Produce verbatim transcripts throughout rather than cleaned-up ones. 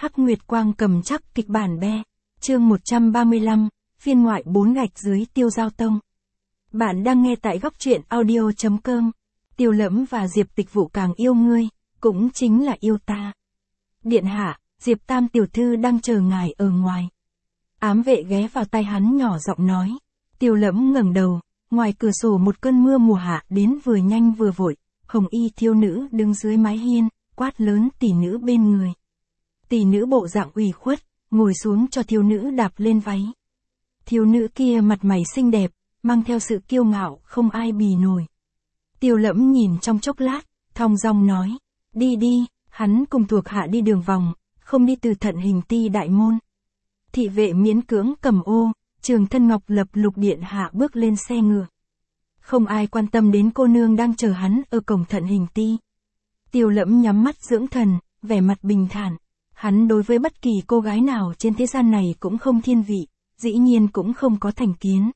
Hắc Nguyệt Quang cầm chắc kịch bản be. Chương một trăm ba mươi lăm, phiên ngoại bốn gạch dưới Tiêu Giao Tông. Bạn đang nghe tại góc truyện audio chấm com. Tiêu Lẫm và Diệp Tịch Vụ càng yêu ngươi, cũng chính là yêu ta. Điện hạ, Diệp Tam tiểu thư đang chờ ngài ở ngoài. Ám vệ ghé vào tai hắn nhỏ giọng nói. Tiêu Lẫm ngẩng đầu, ngoài cửa sổ một cơn mưa mùa hạ đến vừa nhanh vừa vội, hồng y thiêu nữ đứng dưới mái hiên, quát lớn tỷ nữ bên người. Tỷ nữ bộ dạng ủy khuất, ngồi xuống cho thiếu nữ đạp lên váy. Thiếu nữ kia mặt mày xinh đẹp, mang theo sự kiêu ngạo không ai bì nổi. Tiêu Lẫm nhìn trong chốc lát, thong dong nói, đi đi, hắn cùng thuộc hạ đi đường vòng, không đi từ Thận Hình Ti đại môn. Thị vệ miễn cưỡng cầm ô, Trường Thân Ngọc Lập Lục điện hạ bước lên xe ngựa. Không ai quan tâm đến cô nương đang chờ hắn ở cổng Thận Hình Ti. Tiêu Lẫm nhắm mắt dưỡng thần, vẻ mặt bình thản. Hắn đối với bất kỳ cô gái nào trên thế gian này cũng không thiên vị, dĩ nhiên cũng không có thành kiến.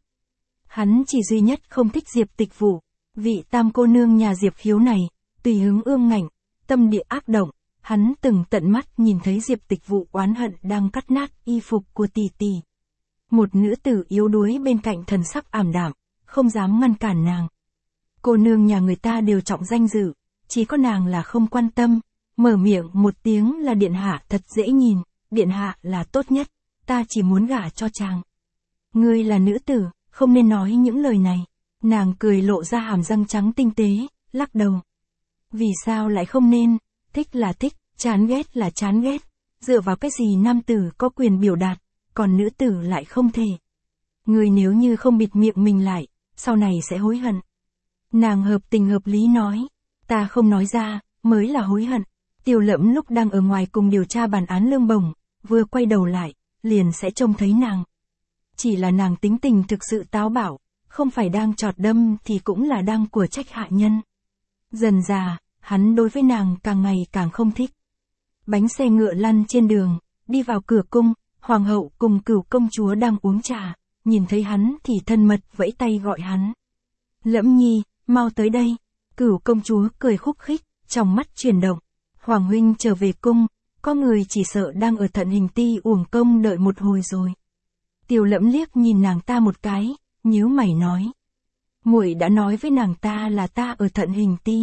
Hắn chỉ duy nhất không thích Diệp Tịch Vụ, vị tam cô nương nhà Diệp Khiếu này, tùy hứng ương ngạnh, tâm địa ác động. Hắn từng tận mắt nhìn thấy Diệp Tịch Vụ oán hận đang cắt nát y phục của tỷ tỷ. Một nữ tử yếu đuối bên cạnh thần sắc ảm đạm, không dám ngăn cản nàng. Cô nương nhà người ta đều trọng danh dự, chỉ có nàng là không quan tâm, mở miệng một tiếng là điện hạ thật dễ nhìn, điện hạ là tốt nhất, ta chỉ muốn gả cho chàng. Ngươi là nữ tử, không nên nói những lời này. Nàng cười lộ ra hàm răng trắng tinh tế, lắc đầu. Vì sao lại không nên, thích là thích, chán ghét là chán ghét, dựa vào cái gì nam tử có quyền biểu đạt, còn nữ tử lại không thể. Ngươi nếu như không bịt miệng mình lại, sau này sẽ hối hận. Nàng hợp tình hợp lý nói, ta không nói ra, mới là hối hận. Tiêu Lẫm lúc đang ở ngoài cùng điều tra bản án lương bổng, vừa quay đầu lại, liền sẽ trông thấy nàng. Chỉ là nàng tính tình thực sự táo bạo, không phải đang chọt đâm thì cũng là đang của trách hạ nhân. Dần dà, hắn đối với nàng càng ngày càng không thích. Bánh xe ngựa lăn trên đường, đi vào cửa cung, hoàng hậu cùng Cửu công chúa đang uống trà, nhìn thấy hắn thì thân mật vẫy tay gọi hắn. Lẫm nhi, mau tới đây. Cửu công chúa cười khúc khích, trong mắt chuyển động. Hoàng huynh trở về cung, có người chỉ sợ đang ở Thận Hình Ti uổng công đợi một hồi rồi. Tiêu Lẫm liếc nhìn nàng ta một cái, nhíu mày nói. Muội đã nói với nàng ta là ta ở Thận Hình Ti.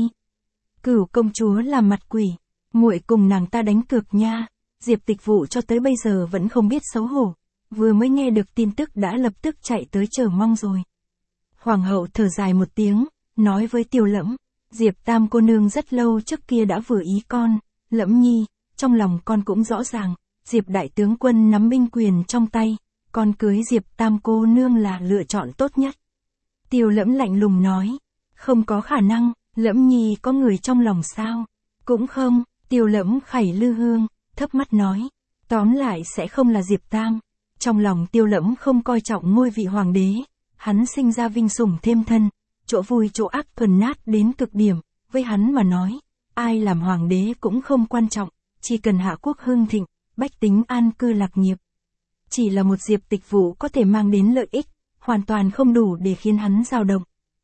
Cửu công chúa làm mặt quỷ, muội cùng nàng ta đánh cược nha. Diệp Tịch Vụ cho tới bây giờ vẫn không biết xấu hổ, vừa mới nghe được tin tức đã lập tức chạy tới chờ mong rồi. Hoàng hậu thở dài một tiếng, nói với Tiêu Lẫm. Diệp Tam cô nương rất lâu trước kia đã vừa ý con, Lẫm nhi, trong lòng con cũng rõ ràng, Diệp đại tướng quân nắm binh quyền trong tay, con cưới Diệp Tam cô nương là lựa chọn tốt nhất. Tiêu Lẫm lạnh lùng nói, không có khả năng, Lẫm nhi có người trong lòng sao? Cũng không, Tiêu Lẫm khẩy lư hương, thấp mắt nói, tóm lại sẽ không là Diệp Tam. Trong lòng Tiêu Lẫm không coi trọng ngôi vị hoàng đế, hắn sinh ra vinh sủng thêm thân. Chỗ vui chỗ ác thuần nát đến cực điểm, với hắn mà nói, ai làm hoàng đế cũng không quan trọng, chỉ cần hạ quốc hưng thịnh, bách tính an cư lạc nghiệp. Chỉ là một Diệp Tịch Vụ có thể mang đến lợi ích, hoàn toàn không đủ để khiến hắn dao động.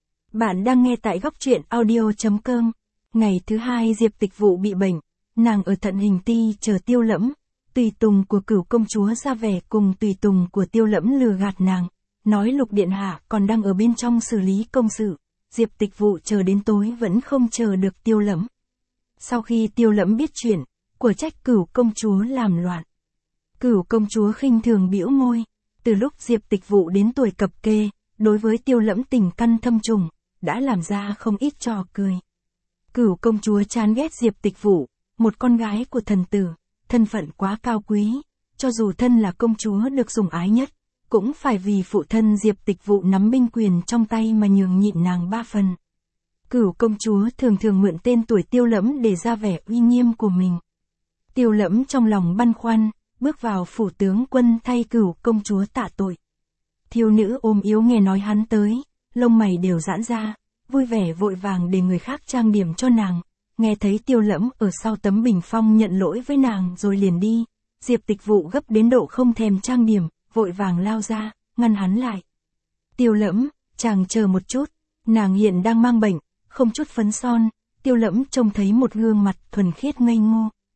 Bạn đang nghe tại góc truyện audio chấm com. Ngày thứ hai Diệp Tịch Vụ bị bệnh, nàng ở Thận Hình Ti chờ Tiêu Lẫm, tùy tùng của Cửu công chúa ra vẻ cùng tùy tùng của Tiêu Lẫm lừa gạt nàng. Nói Lục điện hạ còn đang ở bên trong xử lý công sự, Diệp Tịch Vụ chờ đến tối vẫn không chờ được Tiêu Lẫm. Sau khi Tiêu Lẫm biết chuyện, của trách Cửu công chúa làm loạn. Cửu công chúa khinh thường bĩu môi, từ lúc Diệp Tịch Vụ đến tuổi cập kê, đối với Tiêu Lẫm tình căn thâm trùng, đã làm ra không ít trò cười. Cửu công chúa chán ghét Diệp Tịch Vụ, một con gái của thần tử, thân phận quá cao quý, cho dù thân là công chúa được sủng ái nhất, cũng phải vì phụ thân Diệp Tịch Vụ nắm binh quyền trong tay mà nhường nhịn nàng ba phần. Cửu công chúa thường thường mượn tên tuổi Tiêu Lẫm để ra vẻ uy nghiêm của mình. Tiêu Lẫm trong lòng băn khoăn, bước vào phủ tướng quân thay Cửu công chúa tạ tội. Thiếu nữ ôm yếu nghe nói hắn tới, lông mày đều giãn ra, vui vẻ vội vàng để người khác trang điểm cho nàng. Nghe thấy Tiêu Lẫm ở sau tấm bình phong nhận lỗi với nàng rồi liền đi, Diệp Tịch Vụ gấp đến độ không thèm trang điểm, vội vàng lao ra, ngăn hắn lại. Tiêu Lẫm, chàng chờ một chút, nàng hiện đang mang bệnh, không chút phấn son. Tiêu Lẫm trông thấy một gương mặt thuần khiết ngây ngô.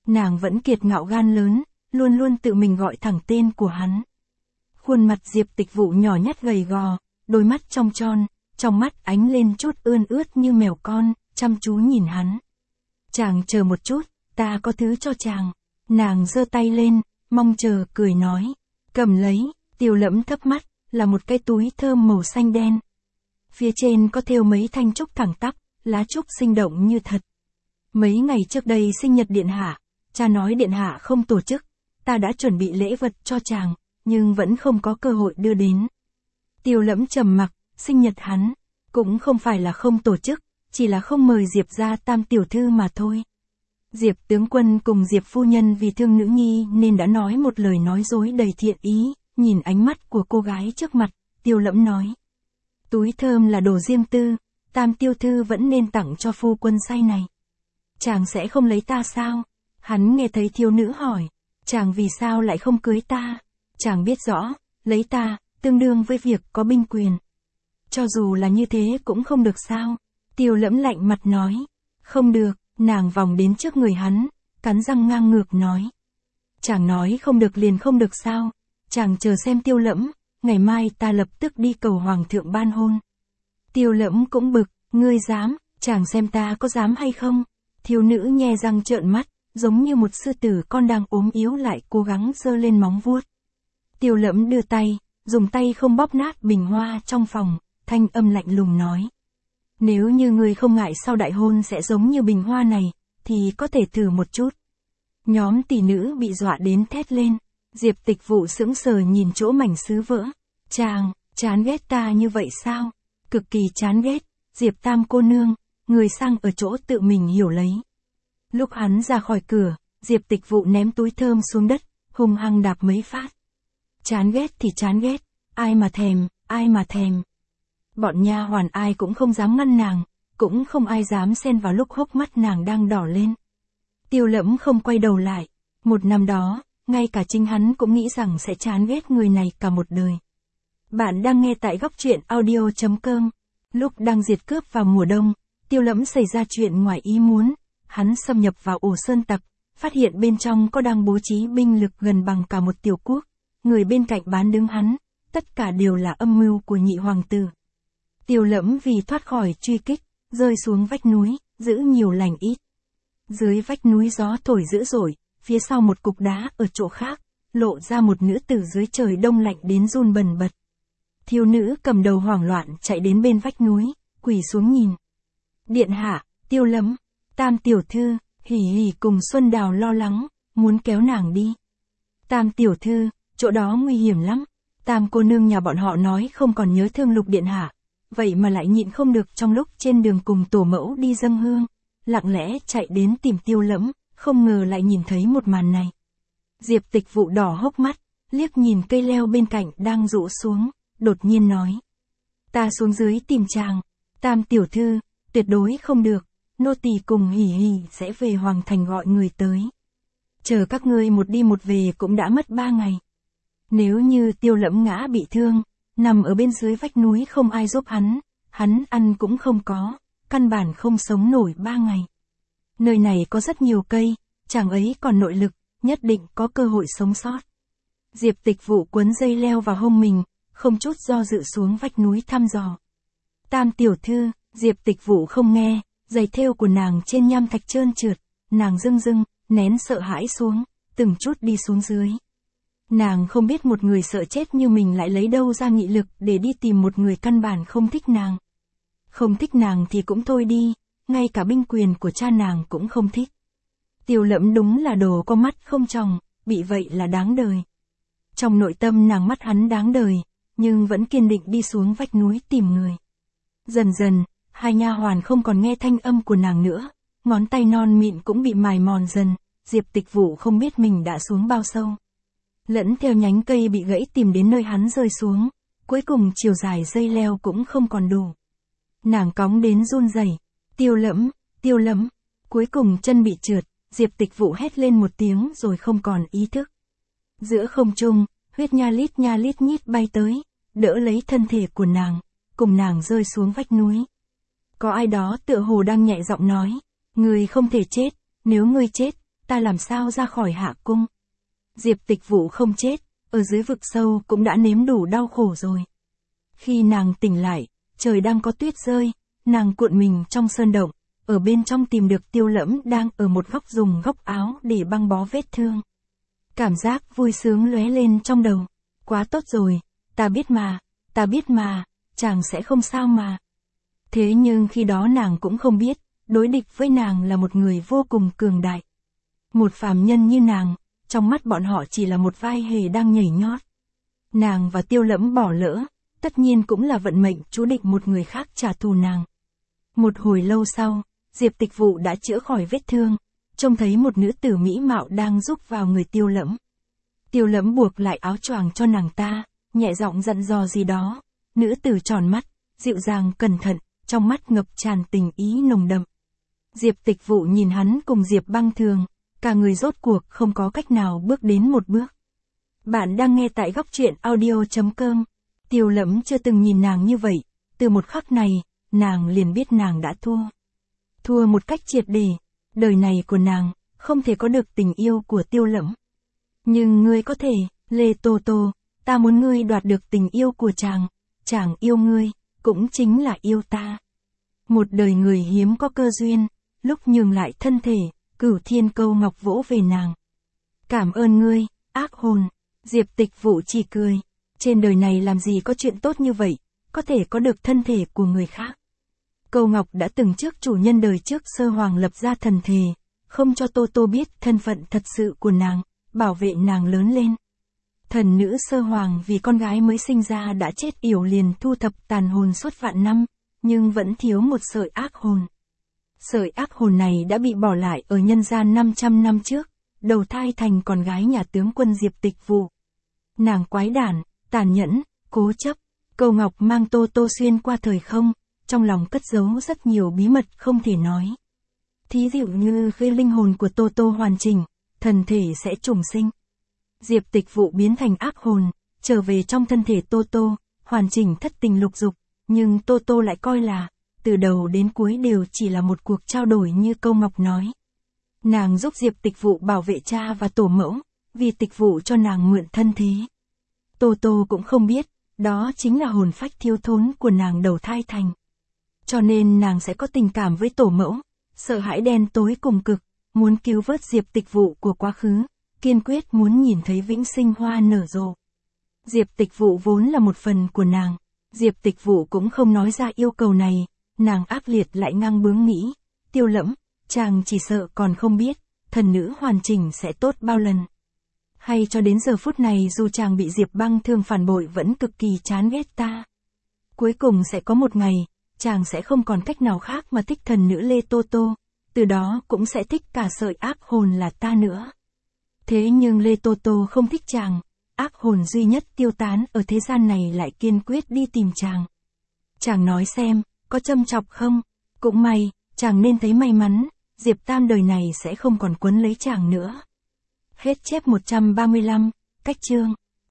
Nàng vẫn kiệt ngạo gan lớn, luôn luôn tự mình gọi thẳng tên của hắn. Khuôn mặt Diệp Tịch Vụ nhỏ nhắt gầy gò, đôi mắt trong tròn, trong mắt ánh lên chút ươn ướt như mèo con, chăm chú nhìn hắn. Chàng chờ một chút, ta có thứ cho chàng. Nàng giơ tay lên, mong chờ, cười nói. Cầm lấy, Tiêu Lẫm thấp mắt, là một cái túi thơm màu xanh đen. Phía trên có thêu mấy thanh trúc thẳng tắp, lá trúc sinh động như thật. Mấy ngày trước đây sinh nhật điện hạ, cha nói điện hạ không tổ chức, ta đã chuẩn bị lễ vật cho chàng, nhưng vẫn không có cơ hội đưa đến. Tiêu Lẫm trầm mặc, sinh nhật hắn, cũng không phải là không tổ chức, chỉ là không mời Diệp gia tam tiểu thư mà thôi. Diệp tướng quân cùng Diệp phu nhân vì thương nữ nhi nên đã nói một lời nói dối đầy thiện ý, nhìn ánh mắt của cô gái trước mặt, Tiêu Lẫm nói. Túi thơm là đồ riêng tư, tam tiêu thư vẫn nên tặng cho phu quân say này. Chàng sẽ không lấy ta sao? Hắn nghe thấy thiếu nữ hỏi, chàng vì sao lại không cưới ta? Chàng biết rõ, lấy ta, tương đương với việc có binh quyền. Cho dù là như thế cũng không được sao? Tiêu Lẫm lạnh mặt nói, không được, nàng vòng đến trước người hắn, cắn răng ngang ngược nói. Chàng nói không được liền không được sao? Chàng chờ xem Tiêu Lẫm, ngày mai ta lập tức đi cầu hoàng thượng ban hôn. Tiêu Lẫm cũng bực, ngươi dám, chàng xem ta có dám hay không? Thiếu nữ nhe răng trợn mắt, giống như một sư tử con đang ốm yếu lại cố gắng giơ lên móng vuốt. Tiêu Lẫm đưa tay, dùng tay không bóp nát bình hoa trong phòng, thanh âm lạnh lùng nói. Nếu như ngươi không ngại sau đại hôn sẽ giống như bình hoa này, thì có thể thử một chút. Nhóm tỷ nữ bị dọa đến thét lên, Diệp Tịch Vụ sững sờ nhìn chỗ mảnh sứ vỡ. Chàng, chán ghét ta như vậy sao? Cực kỳ chán ghét, Diệp tam cô nương, người sang ở chỗ tự mình hiểu lấy. Lúc hắn ra khỏi cửa, Diệp Tịch Vụ ném túi thơm xuống đất, hung hăng đạp mấy phát. Chán ghét thì chán ghét, ai mà thèm, ai mà thèm. Bọn nha hoàn ai cũng không dám ngăn nàng, cũng không ai dám xen vào lúc hốc mắt nàng đang đỏ lên. Tiêu Lẫm không quay đầu lại, một năm đó, ngay cả chính hắn cũng nghĩ rằng sẽ chán ghét người này cả một đời. Bạn đang nghe tại góc truyện audio chấm com. Lúc đang diệt cướp vào mùa đông, Tiêu Lẫm xảy ra chuyện ngoài ý muốn, hắn xâm nhập vào ổ sơn tặc, phát hiện bên trong có đang bố trí binh lực gần bằng cả một tiểu quốc, người bên cạnh bán đứng hắn, tất cả đều là âm mưu của nhị hoàng tử. Tiêu Lẫm vì thoát khỏi truy kích, rơi xuống vách núi, giữ nhiều lành ít. Dưới vách núi gió thổi dữ dội, phía sau một cục đá ở chỗ khác, lộ ra một nữ tử dưới trời đông lạnh đến run bần bật. Thiếu nữ cầm đầu hoảng loạn chạy đến bên vách núi, quỳ xuống nhìn. Điện hạ, Tiêu Lẫm, tam tiểu thư, Hỉ Hỉ cùng Xuân Đào lo lắng, muốn kéo nàng đi. Tam tiểu thư, chỗ đó nguy hiểm lắm. Tam cô nương nhà bọn họ nói không còn nhớ thương Lục điện hạ, vậy mà lại nhịn không được trong lúc trên đường cùng tổ mẫu đi dâng hương, lặng lẽ chạy đến tìm Tiêu Lẫm, không ngờ lại nhìn thấy một màn này. Diệp Tịch Vụ đỏ hốc mắt, liếc nhìn cây leo bên cạnh đang rũ xuống, đột nhiên nói. Ta xuống dưới tìm chàng, tam tiểu thư, tuyệt đối không được, nô tỳ cùng Hỉ Hỉ sẽ về hoàng thành gọi người tới. Chờ các ngươi một đi một về cũng đã mất ba ngày. Nếu như Tiêu Lẫm ngã bị thương, nằm ở bên dưới vách núi không ai giúp hắn, hắn ăn cũng không có, căn bản không sống nổi ba ngày. Nơi này có rất nhiều cây, chàng ấy còn nội lực, nhất định có cơ hội sống sót. Diệp Tịch Vụ quấn dây leo vào hông mình, không chút do dự xuống vách núi thăm dò. Tam tiểu thư, Diệp Tịch Vụ không nghe, giày thêu của nàng trên nham thạch trơn trượt, nàng rưng rưng, nén sợ hãi xuống, từng chút đi xuống dưới. Nàng không biết một người sợ chết như mình lại lấy đâu ra nghị lực để đi tìm một người căn bản không thích nàng. Không thích nàng thì cũng thôi đi, ngay cả binh quyền của cha nàng cũng không thích. Tiêu Lẫm đúng là đồ có mắt không tròng, bị vậy là đáng đời. Trong nội tâm nàng mắt hắn đáng đời, nhưng vẫn kiên định đi xuống vách núi tìm người. Dần dần, hai nha hoàn không còn nghe thanh âm của nàng nữa, ngón tay non mịn cũng bị mài mòn dần, Diệp Tịch Vụ không biết mình đã xuống bao sâu. Lẫn theo nhánh cây bị gãy tìm đến nơi hắn rơi xuống, cuối cùng chiều dài dây leo cũng không còn đủ. Nàng cóng đến run rẩy, Tiêu Lẫm, Tiêu Lẫm, cuối cùng chân bị trượt, Diệp Tịch Vụ hét lên một tiếng rồi không còn ý thức. Giữa không trung, huyết nha lít nha lít nhít bay tới, đỡ lấy thân thể của nàng, cùng nàng rơi xuống vách núi. Có ai đó tựa hồ đang nhẹ giọng nói, ngươi không thể chết, nếu ngươi chết, ta làm sao ra khỏi hạ cung. Diệp Tịch Vụ không chết, ở dưới vực sâu cũng đã nếm đủ đau khổ rồi. Khi nàng tỉnh lại, trời đang có tuyết rơi, nàng cuộn mình trong sơn động, ở bên trong tìm được Tiêu Lẫm đang ở một góc dùng góc áo để băng bó vết thương. Cảm giác vui sướng lóe lên trong đầu. Quá tốt rồi, ta biết mà, ta biết mà, chàng sẽ không sao mà. Thế nhưng khi đó nàng cũng không biết, đối địch với nàng là một người vô cùng cường đại. Một phàm nhân như nàng, trong mắt bọn họ chỉ là một vai hề đang nhảy nhót. Nàng và Tiêu Lẫm bỏ lỡ, tất nhiên cũng là vận mệnh chú định một người khác trả thù nàng. Một hồi lâu sau, Diệp Tịch Vụ đã chữa khỏi vết thương, trông thấy một nữ tử mỹ mạo đang giúp vào người Tiêu Lẫm. Tiêu Lẫm buộc lại áo choàng cho nàng ta, nhẹ giọng dặn dò gì đó. Nữ tử tròn mắt, dịu dàng cẩn thận, trong mắt ngập tràn tình ý nồng đậm. Diệp Tịch Vụ nhìn hắn cùng Diệp Băng Thường, cả người rốt cuộc không có cách nào bước đến một bước. Bạn đang nghe tại góc truyện audio chấm com. Tiêu Lẫm chưa từng nhìn nàng như vậy, từ một khắc này, nàng liền biết nàng đã thua. Thua một cách triệt để, đời này của nàng, không thể có được tình yêu của Tiêu Lẫm. Nhưng ngươi có thể, Lê Tô Tô, ta muốn ngươi đoạt được tình yêu của chàng, chàng yêu ngươi, cũng chính là yêu ta. Một đời người hiếm có cơ duyên, lúc nhường lại thân thể, Cửu Thiên Câu Ngọc vỗ về nàng. Cảm ơn ngươi, ác hồn. Diệp Tịch Vụ chỉ cười. Trên đời này làm gì có chuyện tốt như vậy, có thể có được thân thể của người khác. Câu Ngọc đã từng trước chủ nhân đời trước Sơ Hoàng lập ra thần thề, không cho Tô Tô biết thân phận thật sự của nàng, bảo vệ nàng lớn lên. Thần nữ Sơ Hoàng vì con gái mới sinh ra đã chết yểu liền thu thập tàn hồn suốt vạn năm, nhưng vẫn thiếu một sợi ác hồn. Sợi ác hồn này đã bị bỏ lại ở nhân gian năm trăm năm trước, đầu thai thành con gái nhà tướng quân Diệp Tịch Vụ. Nàng quái đản, tàn nhẫn, cố chấp. Câu Ngọc mang Tô Tô xuyên qua thời không, trong lòng cất giấu rất nhiều bí mật không thể nói. Thí dụ như khi linh hồn của Tô Tô hoàn chỉnh, thần thể sẽ trùng sinh. Diệp Tịch Vụ biến thành ác hồn, trở về trong thân thể Tô Tô, hoàn chỉnh thất tình lục dục, nhưng Tô Tô lại coi là, từ đầu đến cuối đều chỉ là một cuộc trao đổi như Câu Ngọc nói. Nàng giúp Diệp Tịch Vụ bảo vệ cha và tổ mẫu, vì Tịch Vụ cho nàng mượn thân thế. Tô Tô cũng không biết, đó chính là hồn phách thiếu thốn của nàng đầu thai thành. Cho nên nàng sẽ có tình cảm với tổ mẫu, sợ hãi đen tối cùng cực, muốn cứu vớt Diệp Tịch Vụ của quá khứ, kiên quyết muốn nhìn thấy vĩnh sinh hoa nở rộ. Diệp Tịch Vụ vốn là một phần của nàng, Diệp Tịch Vụ cũng không nói ra yêu cầu này, nàng ác liệt lại ngang bướng nghĩ, Tiêu Lẫm, chàng chỉ sợ còn không biết, thần nữ hoàn chỉnh sẽ tốt bao lần. Hay cho đến giờ phút này dù chàng bị Diệp Băng Thương phản bội vẫn cực kỳ chán ghét ta. Cuối cùng sẽ có một ngày, chàng sẽ không còn cách nào khác mà thích thần nữ Lê Tô Tô, từ đó cũng sẽ thích cả sợi ác hồn là ta nữa. Thế nhưng Lê Tô Tô không thích chàng, ác hồn duy nhất tiêu tán ở thế gian này lại kiên quyết đi tìm chàng. Chàng nói xem, có châm chọc không? Cũng may, chàng nên thấy may mắn, Diệp Tam đời này sẽ không còn quấn lấy chàng nữa. Hết chép một trăm ba mươi lăm, cách chương.